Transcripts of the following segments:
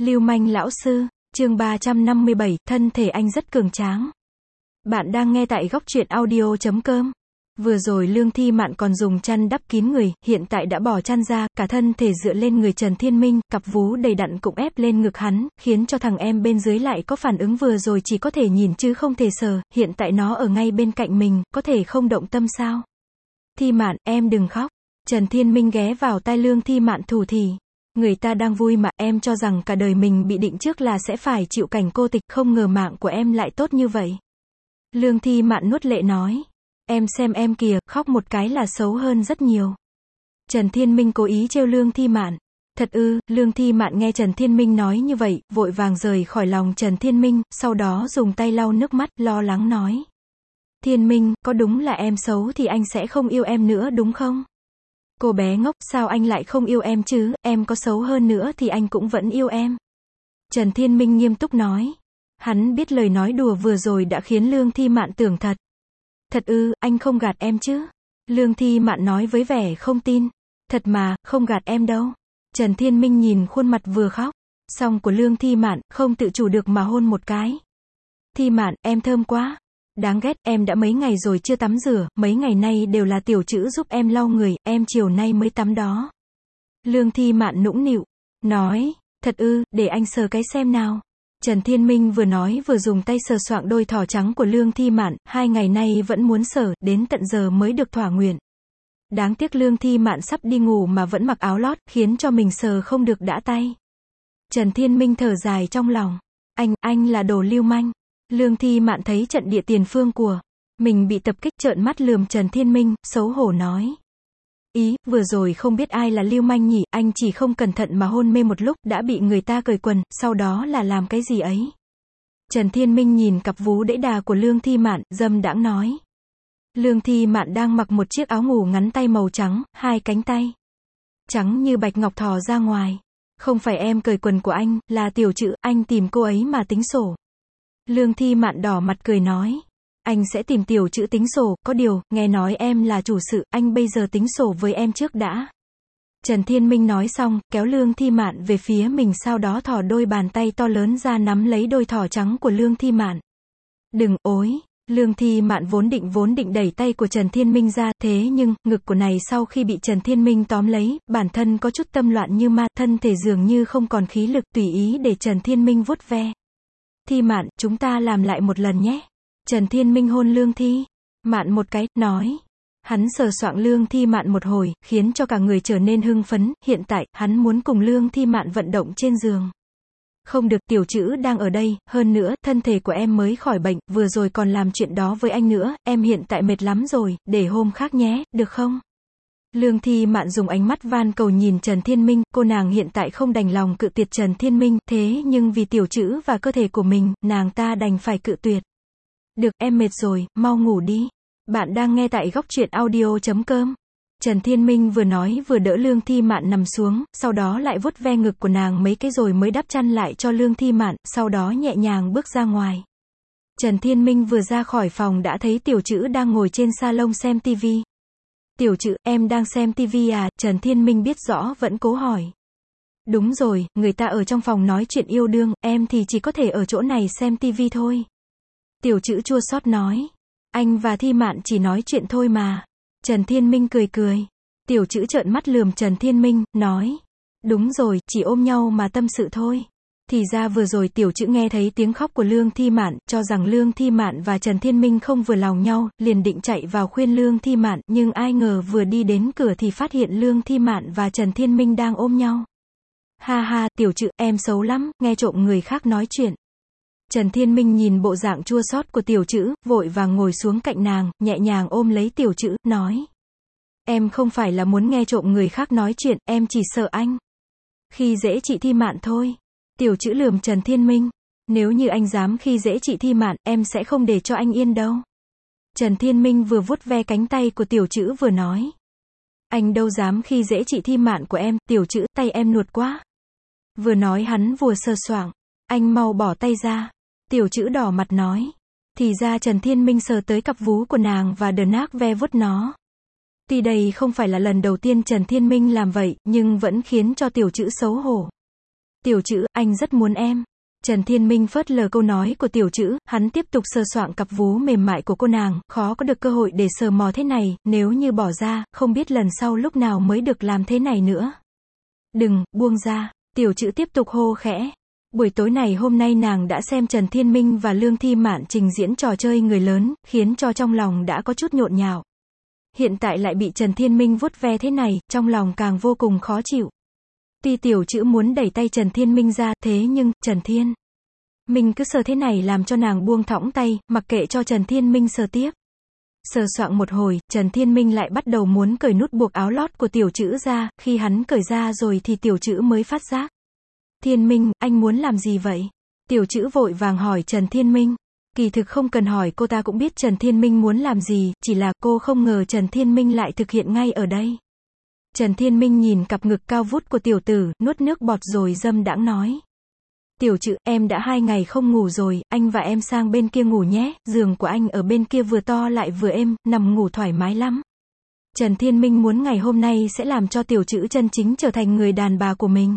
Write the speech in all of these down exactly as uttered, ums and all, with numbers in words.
Lưu manh lão sư, chương ba trăm năm mươi bảy, thân thể anh rất cường tráng. Bạn đang nghe tại góc truyện audio chấm com. Vừa rồi Lương Thi Mạn còn dùng chăn đắp kín người, hiện tại đã bỏ chăn ra, cả thân thể dựa lên người Trần Thiên Minh, cặp vú đầy đặn cũng ép lên ngực hắn, khiến cho thằng em bên dưới lại có phản ứng vừa rồi chỉ có thể nhìn chứ không thể sờ, hiện tại nó ở ngay bên cạnh mình, có thể không động tâm sao? Thi Mạn, em đừng khóc. Trần Thiên Minh ghé vào tai Lương Thi Mạn thủ thỉ. Người ta đang vui mà, em cho rằng cả đời mình bị định trước là sẽ phải chịu cảnh cô tịch, không ngờ mạng của em lại tốt như vậy. Lương Thi Mạn nuốt lệ nói. Em xem em kìa, khóc một cái là xấu hơn rất nhiều. Trần Thiên Minh cố ý trêu Lương Thi Mạn. Thật ư? Lương Thi Mạn nghe Trần Thiên Minh nói như vậy, vội vàng rời khỏi lòng Trần Thiên Minh, sau đó dùng tay lau nước mắt, lo lắng nói. Thiên Minh, có đúng là em xấu thì anh sẽ không yêu em nữa đúng không? Cô bé ngốc, sao anh lại không yêu em chứ, em có xấu hơn nữa thì anh cũng vẫn yêu em. Trần Thiên Minh nghiêm túc nói. Hắn biết lời nói đùa vừa rồi đã khiến Lương Thi Mạn tưởng thật. Thật ư, anh không gạt em chứ? Lương Thi Mạn nói với vẻ không tin. Thật mà, không gạt em đâu. Trần Thiên Minh nhìn khuôn mặt vừa khóc xong của Lương Thi Mạn, không tự chủ được mà hôn một cái. Thi Mạn, em thơm quá. Đáng ghét, em đã mấy ngày rồi chưa tắm rửa, mấy ngày nay đều là tiểu chữ giúp em lau người, em chiều nay mới tắm đó. Lương Thi Mạn nũng nịu, nói, thật ư, để anh sờ cái xem nào. Trần Thiên Minh vừa nói vừa dùng tay sờ soạng đôi thỏ trắng của Lương Thi Mạn, hai ngày nay vẫn muốn sờ, đến tận giờ mới được thỏa nguyện. Đáng tiếc Lương Thi Mạn sắp đi ngủ mà vẫn mặc áo lót, khiến cho mình sờ không được đã tay. Trần Thiên Minh thở dài trong lòng. Anh, anh là đồ lưu manh. Lương Thi Mạn thấy trận địa tiền phương của mình bị tập kích, trợn mắt lườm Trần Thiên Minh, xấu hổ nói. Ý, vừa rồi không biết ai là lưu manh nhỉ, anh chỉ không cẩn thận mà hôn mê một lúc, đã bị người ta cởi quần, sau đó là làm cái gì ấy. Trần Thiên Minh nhìn cặp vú đẫy đà của Lương Thi Mạn, dâm đãng nói. Lương Thi Mạn đang mặc một chiếc áo ngủ ngắn tay màu trắng, hai cánh tay trắng như bạch ngọc thò ra ngoài. Không phải em cởi quần của anh, là tiểu chữ, anh tìm cô ấy mà tính sổ. Lương Thi Mạn đỏ mặt cười nói. Anh sẽ tìm tiểu chữ tính sổ, có điều, nghe nói em là chủ sự, anh bây giờ tính sổ với em trước đã. Trần Thiên Minh nói xong, kéo Lương Thi Mạn về phía mình, sau đó thò đôi bàn tay to lớn ra nắm lấy đôi thỏ trắng của Lương Thi Mạn. Đừng, ối. Lương Thi Mạn vốn định vốn định đẩy tay của Trần Thiên Minh ra, thế nhưng, ngực của này sau khi bị Trần Thiên Minh tóm lấy, bản thân có chút tâm loạn như ma, thân thể dường như không còn khí lực, tùy ý để Trần Thiên Minh vuốt ve. Thi Mạn, chúng ta làm lại một lần nhé. Trần Thiên Minh hôn Lương Thi Mạn một cái, nói. Hắn sờ soạng Lương Thi Mạn một hồi, khiến cho cả người trở nên hưng phấn, hiện tại, hắn muốn cùng Lương Thi Mạn vận động trên giường. Không được, tiểu chữ đang ở đây, hơn nữa, thân thể của em mới khỏi bệnh, vừa rồi còn làm chuyện đó với anh nữa, em hiện tại mệt lắm rồi, để hôm khác nhé, được không? Lương Thi Mạn dùng ánh mắt van cầu nhìn Trần Thiên Minh, cô nàng hiện tại không đành lòng cự tuyệt Trần Thiên Minh, thế nhưng vì tiểu chữ và cơ thể của mình, nàng ta đành phải cự tuyệt. Được, em mệt rồi, mau ngủ đi. Bạn đang nghe tại góc truyện audio chấm com. Trần Thiên Minh vừa nói vừa đỡ Lương Thi Mạn nằm xuống, sau đó lại vuốt ve ngực của nàng mấy cái rồi mới đắp chăn lại cho Lương Thi Mạn, sau đó nhẹ nhàng bước ra ngoài. Trần Thiên Minh vừa ra khỏi phòng đã thấy tiểu chữ đang ngồi trên salon xem tivi. Tiểu chữ, em đang xem tivi à? Trần Thiên Minh biết rõ vẫn cố hỏi. Đúng rồi, người ta ở trong phòng nói chuyện yêu đương, em thì chỉ có thể ở chỗ này xem tivi thôi. Tiểu chữ chua xót nói. Anh và Thi Mạn chỉ nói chuyện thôi mà. Trần Thiên Minh cười cười. Tiểu chữ trợn mắt lườm Trần Thiên Minh, nói. Đúng rồi, chỉ ôm nhau mà tâm sự thôi. Thì ra vừa rồi tiểu chữ nghe thấy tiếng khóc của Lương Thi Mạn, cho rằng Lương Thi Mạn và Trần Thiên Minh không vừa lòng nhau, liền định chạy vào khuyên Lương Thi Mạn, nhưng ai ngờ vừa đi đến cửa thì phát hiện Lương Thi Mạn và Trần Thiên Minh đang ôm nhau. Ha ha, tiểu chữ, em xấu lắm, nghe trộm người khác nói chuyện. Trần Thiên Minh nhìn bộ dạng chua xót của tiểu chữ, vội vàng ngồi xuống cạnh nàng, nhẹ nhàng ôm lấy tiểu chữ, nói. Em không phải là muốn nghe trộm người khác nói chuyện, em chỉ sợ anh khi dễ chị Thi Mạn thôi. Tiểu chữ lườm Trần Thiên Minh. Nếu như anh dám khi dễ chị Thi Mạn, em sẽ không để cho anh yên đâu. Trần Thiên Minh vừa vuốt ve cánh tay của tiểu chữ vừa nói. Anh đâu dám khi dễ chị Thi Mạn của em, tiểu chữ, tay em nuột quá. Vừa nói hắn vừa sờ soạng. Anh mau bỏ tay ra. Tiểu chữ đỏ mặt nói. Thì ra Trần Thiên Minh sờ tới cặp vú của nàng và đờ nác ve vuốt nó. Tuy đây không phải là lần đầu tiên Trần Thiên Minh làm vậy, nhưng vẫn khiến cho tiểu chữ xấu hổ. Tiểu Trữ, anh rất muốn em. Trần Thiên Minh phớt lờ câu nói của Tiểu Trữ, hắn tiếp tục sờ soạng cặp vú mềm mại của cô nàng, khó có được cơ hội để sờ mò thế này, nếu như bỏ ra, không biết lần sau lúc nào mới được làm thế này nữa. Đừng, buông ra, Tiểu Trữ tiếp tục hô khẽ. Buổi tối này hôm nay nàng đã xem Trần Thiên Minh và Lương Thi Mạn trình diễn trò chơi người lớn, khiến cho trong lòng đã có chút nhộn nhạo. Hiện tại lại bị Trần Thiên Minh vuốt ve thế này, trong lòng càng vô cùng khó chịu. Tuy Tiểu Trữ muốn đẩy tay Trần Thiên Minh ra, thế nhưng, Trần Thiên Minh cứ sờ thế này làm cho nàng buông thõng tay, mặc kệ cho Trần Thiên Minh sờ tiếp. Sờ soạng một hồi, Trần Thiên Minh lại bắt đầu muốn cởi nút buộc áo lót của Tiểu Trữ ra, khi hắn cởi ra rồi thì Tiểu Trữ mới phát giác. Thiên Minh, anh muốn làm gì vậy? Tiểu Trữ vội vàng hỏi Trần Thiên Minh. Kỳ thực không cần hỏi, cô ta cũng biết Trần Thiên Minh muốn làm gì, chỉ là cô không ngờ Trần Thiên Minh lại thực hiện ngay ở đây. Trần Thiên Minh nhìn cặp ngực cao vút của tiểu tử, nuốt nước bọt rồi dâm đãng nói. Tiểu Trữ, em đã hai ngày không ngủ rồi, anh và em sang bên kia ngủ nhé, giường của anh ở bên kia vừa to lại vừa êm, nằm ngủ thoải mái lắm. Trần Thiên Minh muốn ngày hôm nay sẽ làm cho Tiểu Trữ chân chính trở thành người đàn bà của mình.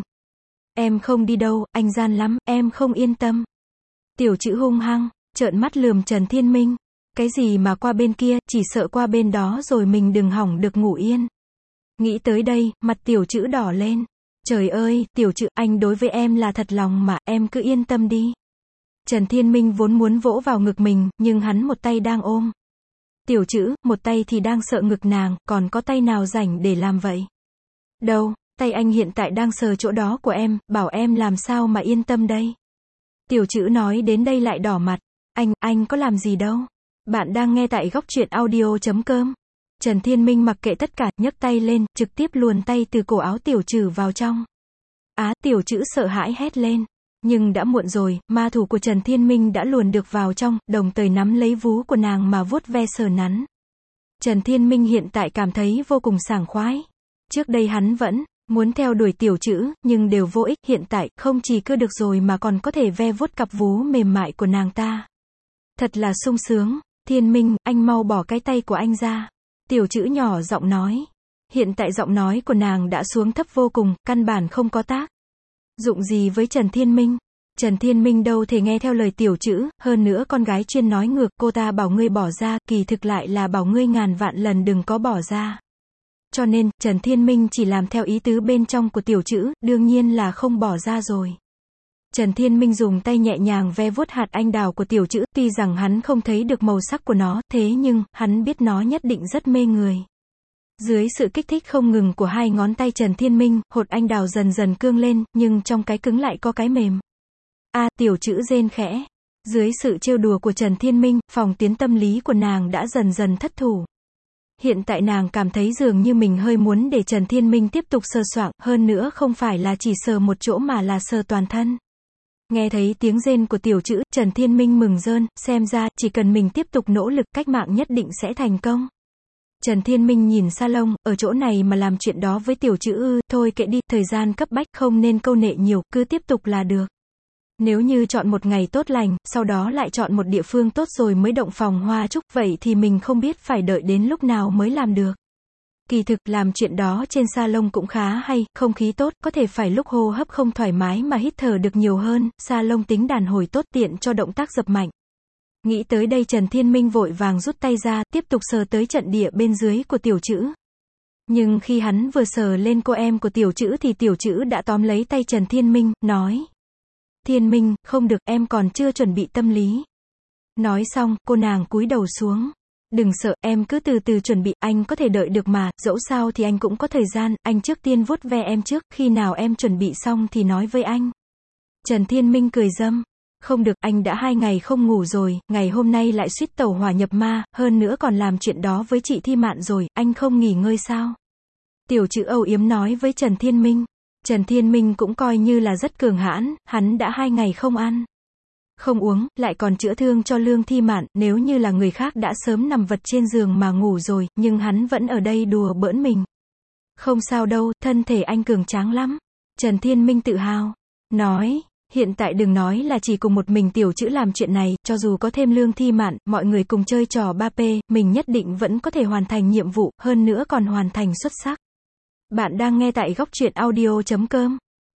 Em không đi đâu, anh gian lắm, em không yên tâm. Tiểu Trữ hung hăng, trợn mắt lườm Trần Thiên Minh. Cái gì mà qua bên kia, chỉ sợ qua bên đó rồi mình đừng hỏng được ngủ yên. Nghĩ tới đây, mặt Tiểu Trữ đỏ lên. Trời ơi, Tiểu Trữ, anh đối với em là thật lòng mà, em cứ yên tâm đi. Trần Thiên Minh vốn muốn vỗ vào ngực mình, nhưng hắn một tay đang ôm Tiểu Trữ, một tay thì đang sợ ngực nàng, còn có tay nào rảnh để làm vậy? Đâu, tay anh hiện tại đang sờ chỗ đó của em, bảo em làm sao mà yên tâm đây? Tiểu Trữ nói đến đây lại đỏ mặt. Anh, anh có làm gì đâu. Bạn đang nghe tại góc truyện audio chấm com. Trần Thiên Minh mặc kệ tất cả, nhấc tay lên, trực tiếp luồn tay từ cổ áo Tiểu Trữ vào trong. Á, Tiểu Trữ sợ hãi hét lên. Nhưng đã muộn rồi, ma thủ của Trần Thiên Minh đã luồn được vào trong, đồng thời nắm lấy vú của nàng mà vuốt ve sờ nắn. Trần Thiên Minh hiện tại cảm thấy vô cùng sảng khoái. Trước đây hắn vẫn muốn theo đuổi Tiểu Trữ, nhưng đều vô ích, hiện tại, không chỉ cứ được rồi mà còn có thể ve vuốt cặp vú mềm mại của nàng ta. Thật là sung sướng. Thiên Minh, anh mau bỏ cái tay của anh ra. Tiểu Trữ nhỏ giọng nói. Hiện tại giọng nói của nàng đã xuống thấp vô cùng, căn bản không có tác dụng gì với Trần Thiên Minh. Trần Thiên Minh đâu thể nghe theo lời Tiểu Trữ, hơn nữa con gái chuyên nói ngược, cô ta bảo ngươi bỏ ra, kỳ thực lại là bảo ngươi ngàn vạn lần đừng có bỏ ra. Cho nên, Trần Thiên Minh chỉ làm theo ý tứ bên trong của Tiểu Trữ, đương nhiên là không bỏ ra rồi. Trần Thiên Minh dùng tay nhẹ nhàng ve vuốt hạt anh đào của Tiểu Trữ, tuy rằng hắn không thấy được màu sắc của nó, thế nhưng, hắn biết nó nhất định rất mê người. Dưới sự kích thích không ngừng của hai ngón tay Trần Thiên Minh, hột anh đào dần dần cương lên, nhưng trong cái cứng lại có cái mềm. A, à, Tiểu Trữ rên khẽ. Dưới sự trêu đùa của Trần Thiên Minh, phòng tuyến tâm lý của nàng đã dần dần thất thủ. Hiện tại nàng cảm thấy dường như mình hơi muốn để Trần Thiên Minh tiếp tục sờ soạng, hơn nữa không phải là chỉ sờ một chỗ mà là sờ toàn thân. Nghe thấy tiếng rên của Tiểu Trữ, Trần Thiên Minh mừng rơn, xem ra, chỉ cần mình tiếp tục nỗ lực, cách mạng nhất định sẽ thành công. Trần Thiên Minh nhìn salon, ở chỗ này mà làm chuyện đó với Tiểu Trữ ư, thôi kệ đi, thời gian cấp bách, không nên câu nệ nhiều, cứ tiếp tục là được. Nếu như chọn một ngày tốt lành, sau đó lại chọn một địa phương tốt rồi mới động phòng hoa trúc, vậy thì mình không biết phải đợi đến lúc nào mới làm được. Kỳ thực, làm chuyện đó trên salon cũng khá hay, không khí tốt, có thể phải lúc hô hấp không thoải mái mà hít thở được nhiều hơn, salon tính đàn hồi tốt tiện cho động tác dập mạnh. Nghĩ tới đây Trần Thiên Minh vội vàng rút tay ra, tiếp tục sờ tới trận địa bên dưới của Tiểu Trữ. Nhưng khi hắn vừa sờ lên cô em của Tiểu Trữ thì Tiểu Trữ đã tóm lấy tay Trần Thiên Minh, nói. Thiên Minh, không được, em còn chưa chuẩn bị tâm lý. Nói xong, cô nàng cúi đầu xuống. Đừng sợ, em cứ từ từ chuẩn bị, anh có thể đợi được mà, dẫu sao thì anh cũng có thời gian, anh trước tiên vuốt ve em trước, khi nào em chuẩn bị xong thì nói với anh. Trần Thiên Minh cười dâm. Không được, anh đã hai ngày không ngủ rồi, ngày hôm nay lại suýt tẩu hỏa nhập ma, hơn nữa còn làm chuyện đó với chị Thi Mạn rồi, anh không nghỉ ngơi sao? Tiểu Trữ âu yếm nói với Trần Thiên Minh. Trần Thiên Minh cũng coi như là rất cường hãn, hắn đã hai ngày không ăn, không uống, lại còn chữa thương cho Lương Thi Mạn, nếu như là người khác đã sớm nằm vật trên giường mà ngủ rồi, nhưng hắn vẫn ở đây đùa bỡn mình. Không sao đâu, thân thể anh cường tráng lắm. Trần Thiên Minh tự hào, nói, hiện tại đừng nói là chỉ cùng một mình Tiểu Trữ làm chuyện này, cho dù có thêm Lương Thi Mạn, mọi người cùng chơi trò ba P, mình nhất định vẫn có thể hoàn thành nhiệm vụ, hơn nữa còn hoàn thành xuất sắc. Bạn đang nghe tại góc truyện audio chấm com.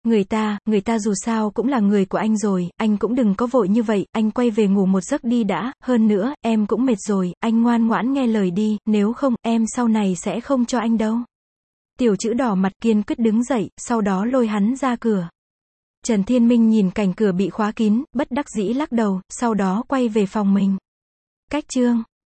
Người ta, người ta dù sao cũng là người của anh rồi, anh cũng đừng có vội như vậy, anh quay về ngủ một giấc đi đã, hơn nữa, em cũng mệt rồi, anh ngoan ngoãn nghe lời đi, nếu không, em sau này sẽ không cho anh đâu. Tiểu Trữ đỏ mặt kiên quyết đứng dậy, sau đó lôi hắn ra cửa. Trần Thiên Minh nhìn cảnh cửa bị khóa kín, bất đắc dĩ lắc đầu, sau đó quay về phòng mình. Cách chương